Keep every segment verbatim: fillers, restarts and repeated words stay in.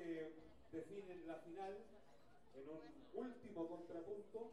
que definen la final en un último contrapunto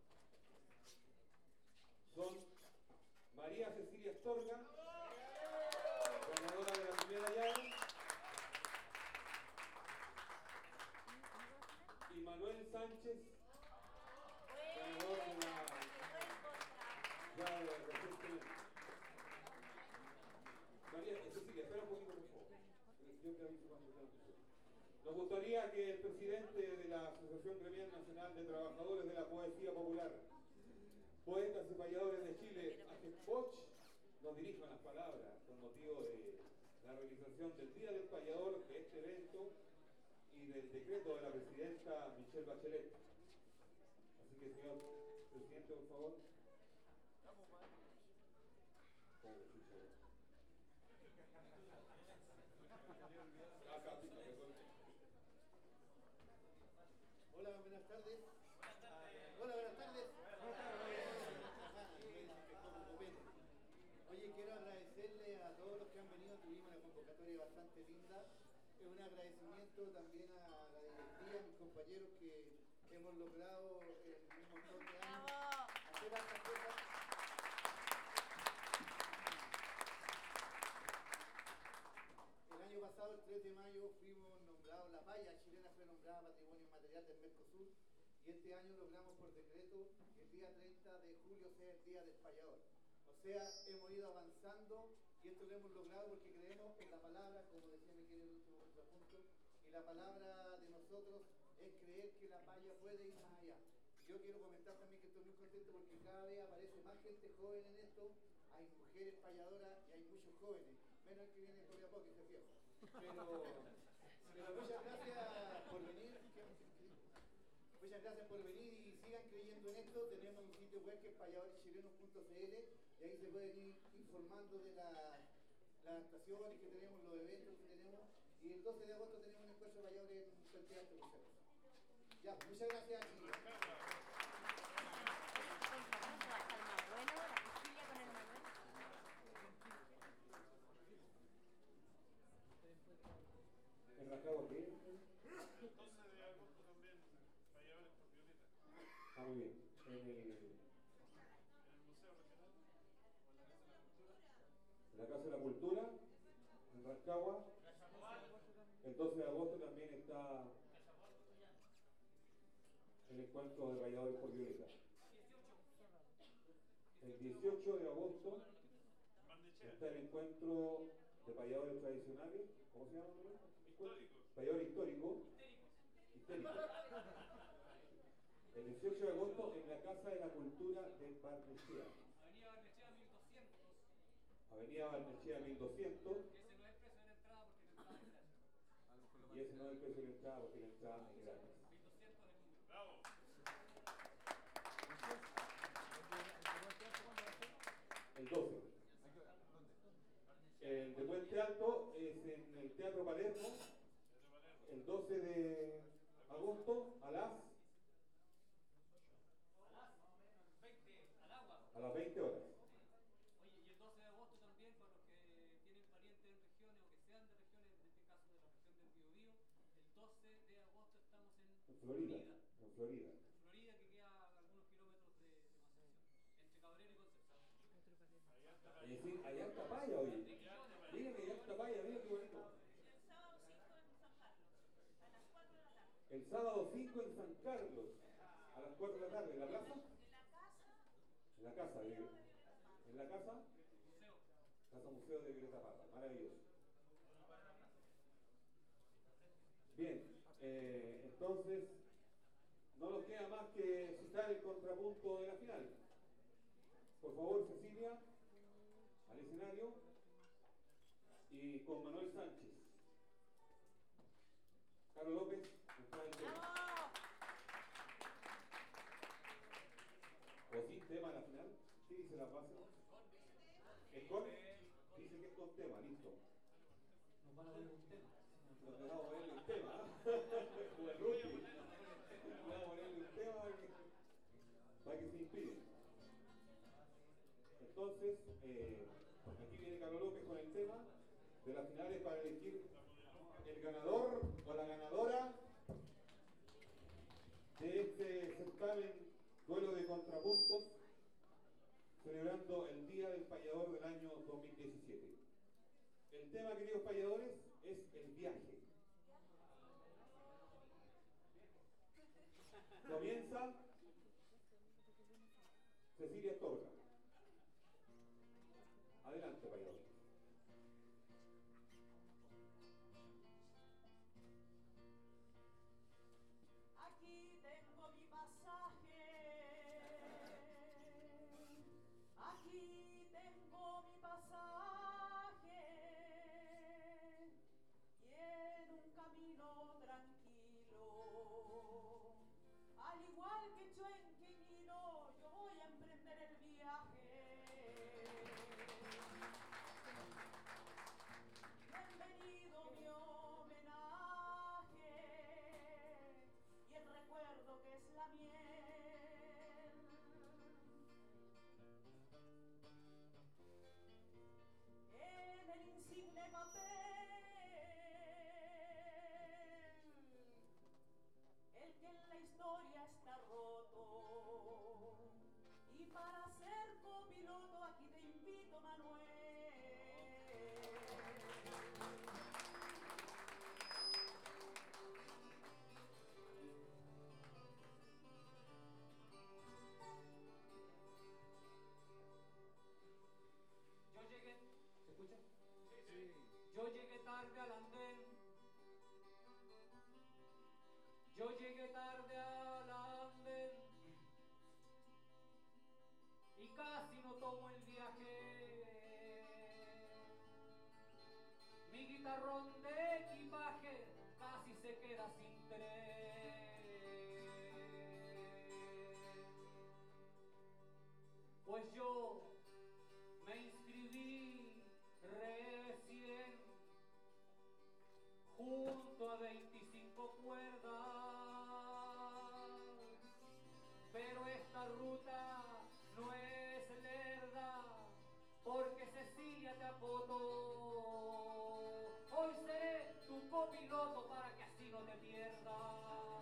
son María Cecilia Astorga, ganadora de la primera llave, y Manuel Sánchez, ganador de la llave recientemente. María Cecilia, espera un poquito, por favor. Yo te aviso cuando tenga que subir. Nos gustaría que el presidente de la Asociación Gremial Nacional de Trabajadores de la Poesía Popular, Poetas y Payadores de Chile, AGEPOCH, nos dirija las palabras con motivo de la realización del Día del Payador, de este evento y del decreto de la presidenta Michelle Bachelet. Así que, señor presidente, por favor. Hola, buenas tardes. Hola, buenas tardes. Oye, quiero agradecerle a todos los que han venido. Tuvimos una convocatoria bastante linda. Es un agradecimiento también a la directiva, a mis compañeros que hemos logrado en un montón de años hacer estas cosas. El año pasado, el tres de mayo, fuimos nombrados, la paya chilena fue nombrada Patrimonio Inmaterial del Mercosur, y este año logramos por decreto que el día treinta de julio sea el Día del Payador. O sea, hemos ido avanzando y esto lo hemos logrado porque creemos en la palabra, como decía Miguel en el último contrapunto, y la palabra de nosotros es creer que la paya puede ir más allá. Yo quiero comentar también que estoy muy contento porque cada vez aparece más gente joven en esto, hay mujeres payadoras y hay muchos jóvenes, menos el que viene por a poco y se viejo. Pero, pero muchas gracias por venir. Muchas gracias por venir y sigan creyendo en esto. Tenemos un sitio web que es payadores chilenos punto c l y ahí se pueden ir informando de la, las actuaciones que tenemos, los eventos que tenemos. Y el doce de agosto tenemos un encuentro de payadores en el Teatro Museo. Ya, muchas gracias. ¿En Rancagua qué? doce de agosto también, payadores por Violeta. Ah, muy bien. En el, en el Museo Regional o en la Casa de la Cultura. En la Casa de la Cultura, en Rancagua. El doce de agosto también está el encuentro de payadores por Violeta. El dieciocho de agosto está el encuentro de payadores tradicionales. ¿Cómo se llama? Históricos. Payador histórico. Histérico. El dieciocho de agosto en la Casa de la Cultura de Barnechea. Avenida Barnechea mil doscientos. Avenida Barnechea mil doscientos. Que ese no es el precio de la entrada porque la entrada es gratis. Y ese no es el precio de la entrada porque la entrada es gratis. mil doscientos es el número. Bravo. El doce. El de Puente Alto es en el Teatro Palermo. El doce de agosto a las veinte, al agua. a las veinte horas. Oye, y el doce de agosto también, para los que tienen parientes en regiones o que sean de regiones, en este caso de la región del Biobío, el doce de agosto estamos en, En Florida. En Florida. Florida, que queda a algunos kilómetros de, de Concepción, entre Cabrera y Concepción. Es decir, allá está paya hoy. Miren que allá está paya, miren qué bonito. El sábado cinco en San Carlos, a las cuatro de la tarde. El sábado cinco en San Carlos, ¿en la plaza? En la casa. En la casa, de, en la casa, Museo. Casa Museo de Violeta Parra, maravilloso. Bien, eh, entonces no nos queda más que citar el contrapunto de la final. Por favor, Cecilia, al escenario, y con Manuel Sánchez. Carlos López, está en el tema. ¿O sin tema a la final? ¿Qué dice la base? ¿Es con? Dice que es con tema, listo. Nos van a poner un tema. Nos dejamos ponerle un tema, ¿eh? Como el rugby. Vamos a ponerle un tema para que, para que se inspire. Entonces, eh, aquí viene Carlos López con el tema de las finales para elegir el ganador o la ganadora de este certamen duelo de contrapuntos, celebrando el Día del Payador del año dos mil diecisiete. El tema, queridos payadores, es el viaje. Comienza Cecilia Astorga. Adelante, payador. Aquí tengo mi pasaje, aquí tengo mi pasaje, y en un camino tranquilo, al igual que Chuenquinino, yo voy a emprender el viaje. Bienvenido mi homenaje y el recuerdo que es la miel. En el insigne papel, el que en la historia está roto. Y para ser copiloto aquí te invito, Manuel. Yo llegué, ¿Se escucha? yo llegué tarde al andén. Yo llegué tarde al andén y casi no tomo el viaje. Mi guitarrón de equipaje casi se queda sin tren. Pues yo me inscribí recién junto a veinticinco cuerdas, pero esta ruta no es lerda, porque Cecilia te acotó. Hoy seré tu copiloto para que así no te pierdas.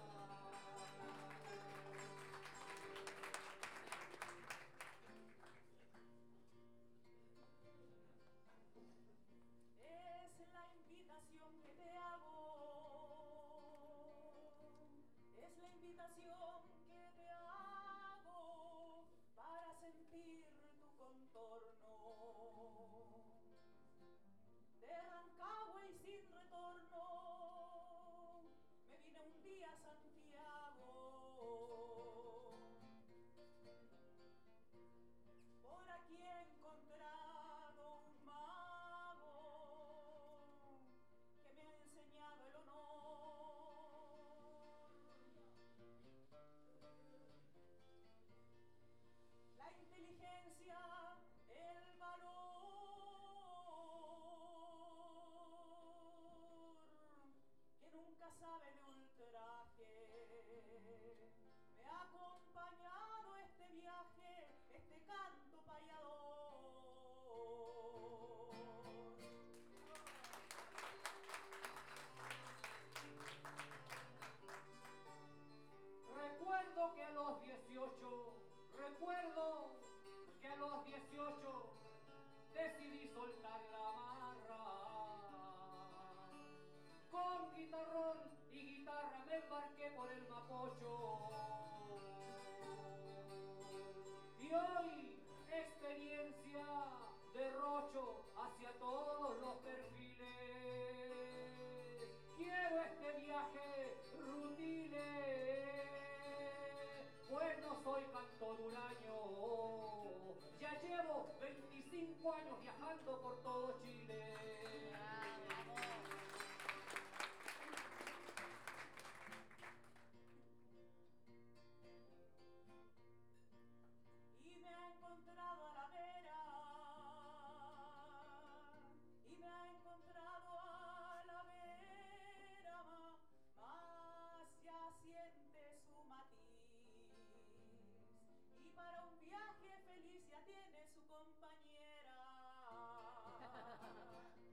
Es la invitación que te hago, es la invitación que te hago para sentir tu contorno. De Rancagua y sin retorno, me vine un día a Santiago. Por aquí he encontrado un mago que me ha enseñado el honor. La inteligencia, el valor, que nunca sabe de ultraje. Me ha acompañado este viaje, este canto payador. Recuerdo que a los dieciocho, recuerdo que a los dieciocho decidí soltar la marra. Con guitarrón y guitarra me embarqué por el Mapocho. Y hoy experiencia derrocho hacia todos los perfiles. Quiero este viaje rutile, pues no soy cantor huraño. Ya llevo veinticinco años viajando por todo Chile. Y me ha encontrado a la vera, y me ha encontrado a la vera, ma, más ya siente su matiz, y para un viaje feliz ya tiene su compañera.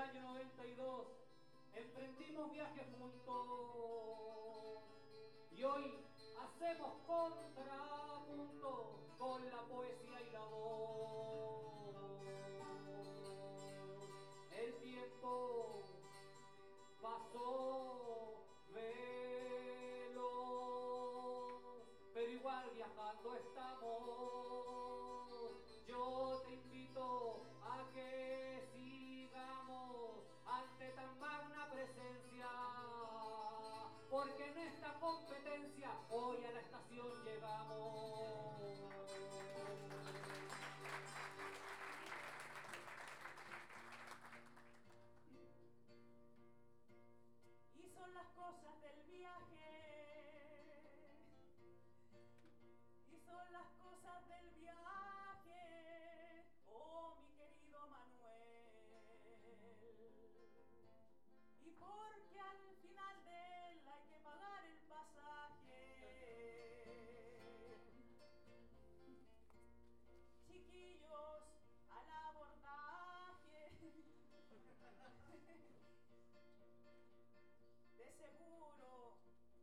año noventa y dos emprendimos viajes juntos y hoy hacemos contrapunto con la poesía y la voz. El tiempo pasó veloz, pero igual viajando estamos. Yo te invito a que sigamos ante tan magna presencia, porque en esta competencia hoy a la estación llegamos. Y son las cosas del viaje, y son las cosas del viaje, oh mi querido Manuel. Y porque al final de él hay que pagar el pasaje. Chiquillos, al abordaje. De seguro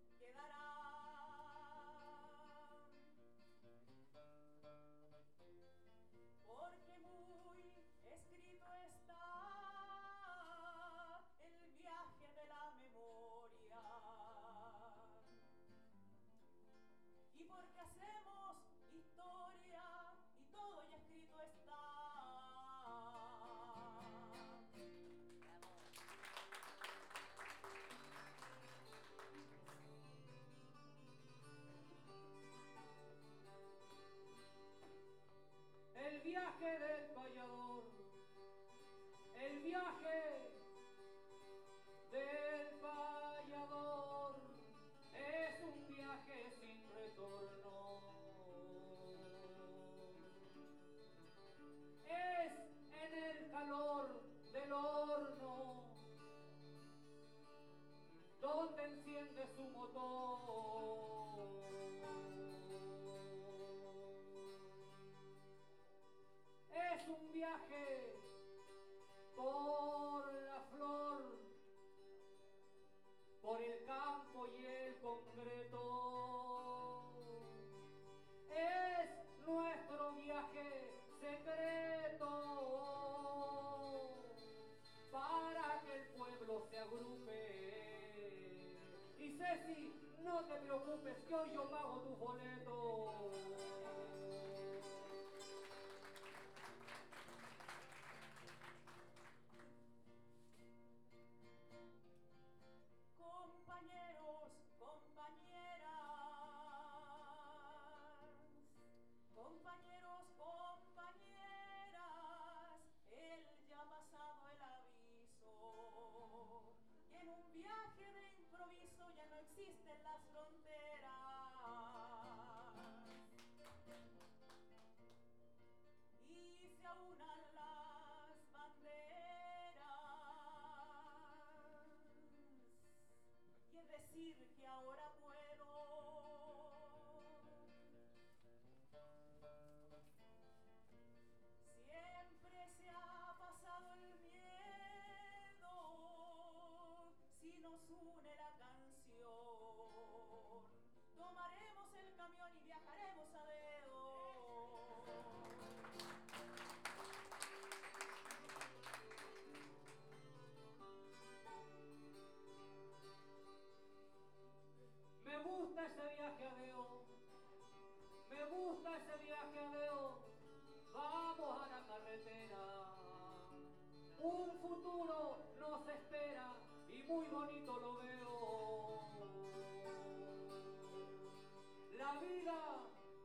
quedarán, porque muy escrito está el viaje de la memoria, y porque hacemos historia y todo ya escrito está. El viaje del payador, el viaje del payador es un viaje sin retorno. Es en el calor del horno donde enciende su motor. Es un viaje por la flor, por el campo y el concreto. Es nuestro viaje secreto para que el pueblo se agrupe. Y Ceci, no te preocupes que hoy yo pago tu boleto. Compañeros, compañeras, compañeros, compañeras, él ya ha pasado el aviso, y en un viaje de improviso ya no existen las fronteras, y se aunan las banderas. Y es decir que ahora puedo siempre se ha pasado el miedo si nos une la canción. Tomaremos el camión y viajaremos a dedo. Me gusta ese viaje a Deo, me gusta ese viaje a Deo, vamos a la carretera. Un futuro nos espera y muy bonito lo veo. La vida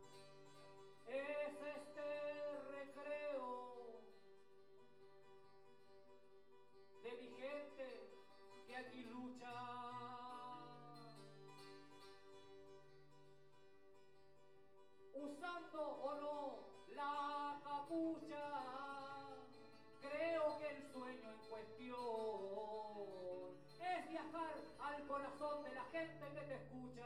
es este recreo de mi gente que aquí lucha. Usando o no la capucha, creo que el sueño en cuestión es viajar al corazón de la gente que te escucha.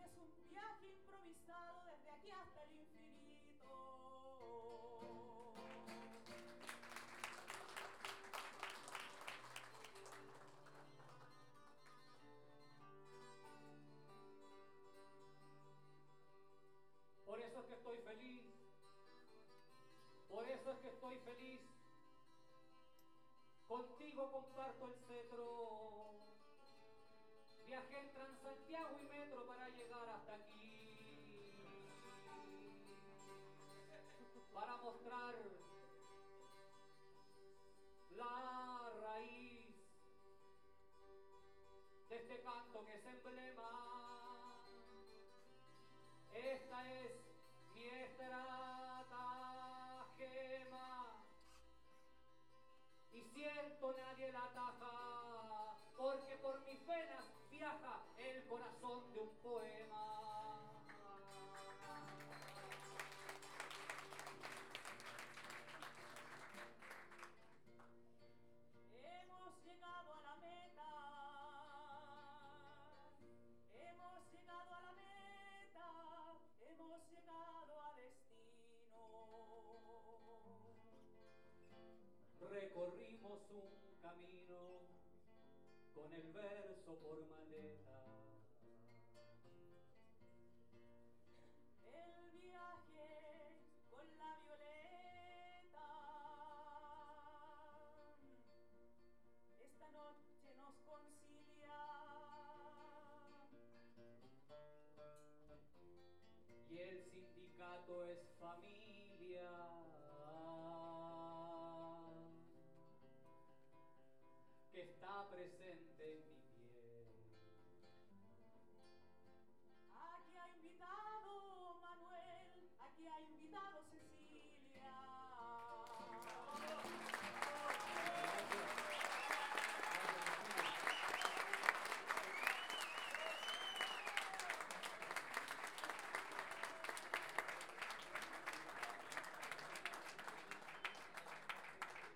es un viaje improvisado desde aquí hasta el infinito. Por eso es que estoy feliz, por eso es que estoy feliz. Contigo comparto el cetro. Viajé en Transantiago y metro para llegar hasta aquí, para mostrar la raíz de este canto que es emblema. Esta es mi estratagema y siento nadie la ataja, porque por mis venas viaja el corazón de un poema. Hemos llegado a la meta, hemos llegado a la meta, hemos llegado a destino. Recorrimos un camino con el verso por maleta.